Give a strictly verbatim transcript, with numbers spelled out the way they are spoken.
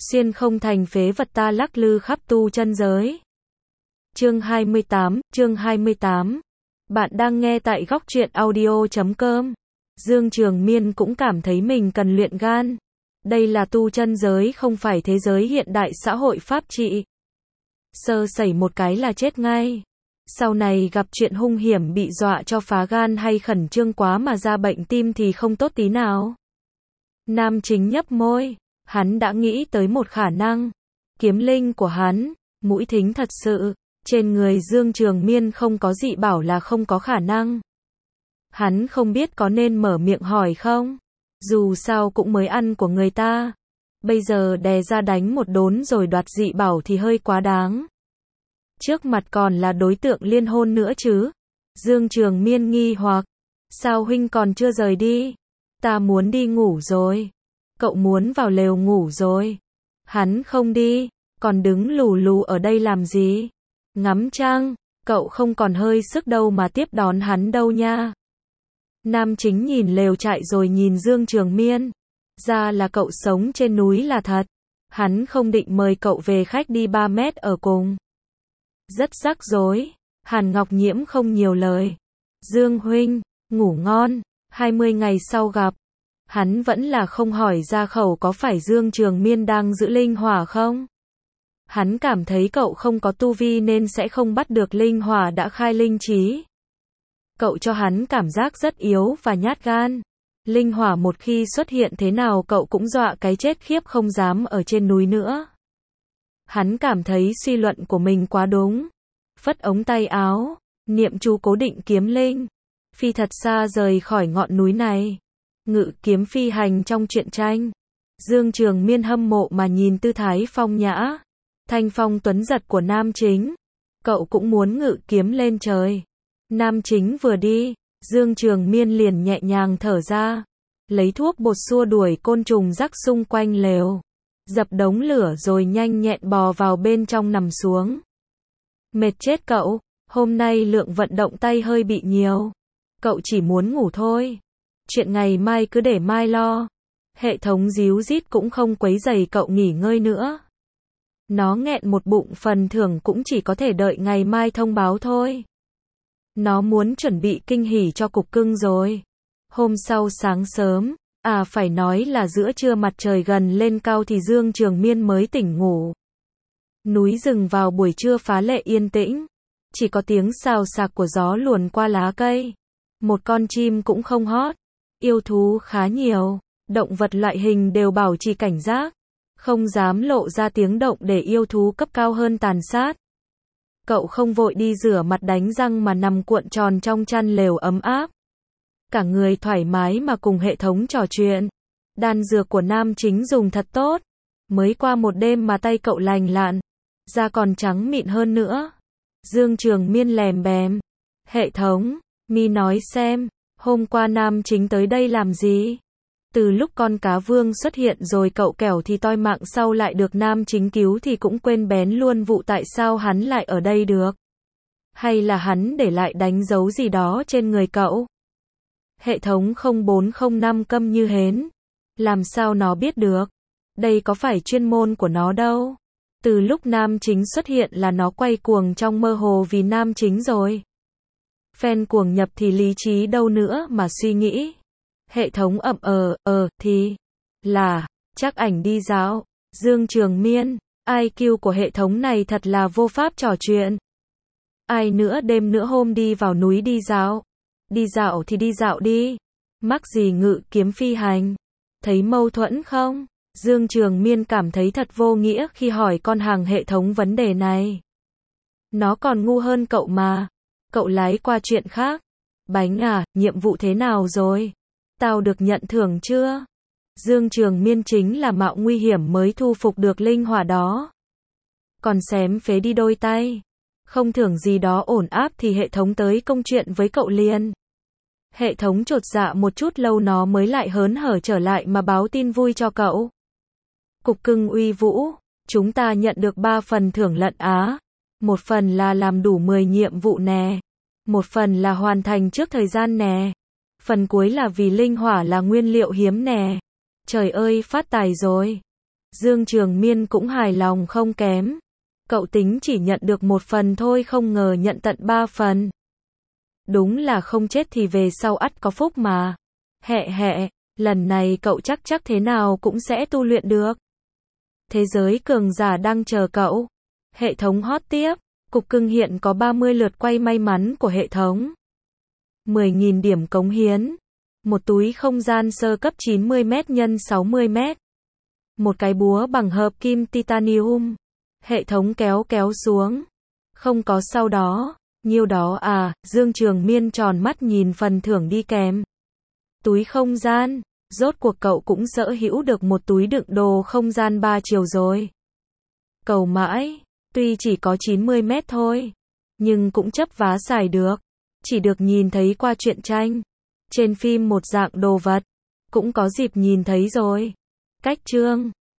Xuyên không thành phế vật ta lắc lư khắp tu chân giới. Chương hai mươi tám, chương hai mươi tám. Bạn đang nghe tại góc truyện audio chấm com. Dương Trường Miên cũng cảm thấy mình cần luyện gan. Đây là tu chân giới, không phải thế giới hiện đại xã hội pháp trị. Sơ sẩy một cái là chết ngay. Sau này gặp chuyện hung hiểm bị dọa cho phá gan hay khẩn trương quá mà ra bệnh tim thì không tốt tí nào. Nam Chính nhấp môi. Hắn đã nghĩ tới một khả năng. Kiếm linh của hắn, mũi thính thật sự. Trên người Dương Trường Miên không có dị bảo là không có khả năng. Hắn không biết có nên mở miệng hỏi không. Dù sao cũng mới ăn của người ta. Bây giờ đè ra đánh một đốn rồi đoạt dị bảo thì hơi quá đáng. Trước mặt còn là đối tượng liên hôn nữa chứ. Dương Trường Miên nghi hoặc. Sao huynh còn chưa rời đi? Ta muốn đi ngủ rồi. Cậu muốn vào lều ngủ rồi. Hắn không đi. Còn đứng lù lù ở đây làm gì? Ngắm trăng. Cậu không còn hơi sức đâu mà tiếp đón hắn đâu nha. Nam Chính nhìn lều trại rồi nhìn Dương Trường Miên. Ra là cậu sống trên núi là thật. Hắn không định mời cậu về khách đi ba mét ở cùng. Rất rắc rối. Hàn Ngọc Nhiễm không nhiều lời. Dương huynh, ngủ ngon. hai mươi ngày sau gặp. Hắn vẫn là không hỏi ra khẩu có phải Dương Trường Miên đang giữ linh hỏa không? Hắn cảm thấy cậu không có tu vi nên sẽ không bắt được linh hỏa đã khai linh trí. Cậu cho hắn cảm giác rất yếu và nhát gan. Linh hỏa một khi xuất hiện thế nào cậu cũng dọa cái chết khiếp, không dám ở trên núi nữa. Hắn cảm thấy suy luận của mình quá đúng. Phất ống tay áo, niệm chú cố định kiếm linh. Phi thật xa rời khỏi ngọn núi này. Ngự kiếm phi hành trong truyện tranh. Dương Trường Miên hâm mộ mà nhìn tư thái phong nhã, thanh phong tuấn giật của Nam Chính. Cậu cũng muốn ngự kiếm lên trời. Nam Chính vừa đi, Dương Trường Miên liền nhẹ nhàng thở ra. Lấy thuốc bột xua đuổi côn trùng rắc xung quanh lều. Dập đống lửa rồi nhanh nhẹn bò vào bên trong nằm xuống. Mệt chết cậu, hôm nay lượng vận động tay hơi bị nhiều. Cậu chỉ muốn ngủ thôi. Chuyện ngày mai cứ để mai lo. Hệ thống díu dít cũng không quấy rầy cậu nghỉ ngơi nữa. Nó nghẹn một bụng phần thưởng cũng chỉ có thể đợi ngày mai thông báo thôi. Nó muốn chuẩn bị kinh hỉ cho cục cưng rồi. Hôm sau sáng sớm, à phải nói là giữa trưa mặt trời gần lên cao thì Dương Trường Miên mới tỉnh ngủ. Núi rừng vào buổi trưa phá lệ yên tĩnh. Chỉ có tiếng xào xạc của gió luồn qua lá cây. Một con chim cũng không hót. Yêu thú khá nhiều. Động vật loại hình đều bảo trì cảnh giác. Không dám lộ ra tiếng động để yêu thú cấp cao hơn tàn sát. Cậu không vội đi rửa mặt đánh răng mà nằm cuộn tròn trong chăn lều ấm áp. Cả người thoải mái mà cùng hệ thống trò chuyện. Đan dược của Nam Chính dùng thật tốt. Mới qua một đêm mà tay cậu lành lặn. Da còn trắng mịn hơn nữa. Dương Trường Miên lèm bèm. Hệ thống, mi nói xem, hôm qua Nam Chính tới đây làm gì? Từ lúc con cá vương xuất hiện rồi cậu kẻo thì toi mạng sau lại được Nam Chính cứu thì cũng quên bén luôn vụ tại sao hắn lại ở đây được. Hay là hắn để lại đánh dấu gì đó trên người cậu? Hệ thống không bốn không năm câm như hến. Làm sao nó biết được? Đây có phải chuyên môn của nó đâu. Từ lúc Nam Chính xuất hiện là nó quay cuồng trong mơ hồ vì Nam Chính rồi. Fan cuồng nhập thì lý trí đâu nữa mà suy nghĩ. Hệ thống ậm ờ, ờ, thì là, chắc ảnh đi dạo. Dương Trường Miên, i kiu của hệ thống này thật là vô pháp trò chuyện. Ai nữa đêm nữa hôm đi vào núi đi dạo. Đi dạo thì đi dạo đi. Mắc gì ngự kiếm phi hành. Thấy mâu thuẫn không? Dương Trường Miên cảm thấy thật vô nghĩa khi hỏi con hàng hệ thống vấn đề này. Nó còn ngu hơn cậu mà. Cậu lái qua chuyện khác. Bánh à, nhiệm vụ thế nào rồi? Tao được nhận thưởng chưa? Dương Trường Miên chính là mạo nguy hiểm mới thu phục được linh hỏa đó. Còn xém phế đi đôi tay. Không thưởng gì đó ổn áp thì hệ thống tới công chuyện với cậu liền. Hệ thống chột dạ một chút lâu nó mới lại hớn hở trở lại mà báo tin vui cho cậu. Cục cưng uy vũ, chúng ta nhận được ba phần thưởng lận á. Một phần là làm đủ mười nhiệm vụ nè. Một phần là hoàn thành trước thời gian nè. Phần cuối là vì linh hỏa là nguyên liệu hiếm nè. Trời ơi, phát tài rồi. Dương Trường Miên cũng hài lòng không kém. Cậu tính chỉ nhận được một phần thôi không ngờ nhận tận ba phần. Đúng là không chết thì về sau ắt có phúc mà. Hẹ hẹ, lần này cậu chắc chắc thế nào cũng sẽ tu luyện được. Thế giới cường giả đang chờ cậu. Hệ thống hot tiếp. Cục cưng hiện có ba mươi lượt quay may mắn của hệ thống. mười nghìn điểm cống hiến. Một túi không gian sơ cấp chín mươi mét nhân sáu mươi mét. Một cái búa bằng hợp kim titanium. Hệ thống kéo kéo xuống. Không có sau đó. Nhiêu đó à, Dương Trường Miên tròn mắt nhìn phần thưởng đi kèm. Túi không gian. Rốt cuộc cậu cũng sở hữu được một túi đựng đồ không gian ba chiều rồi. Cầu mãi. Tuy chỉ có chín mươi mét thôi. Nhưng cũng chấp vá xài được. Chỉ được nhìn thấy qua truyện tranh. Trên phim một dạng đồ vật. Cũng có dịp nhìn thấy rồi. Cách chương.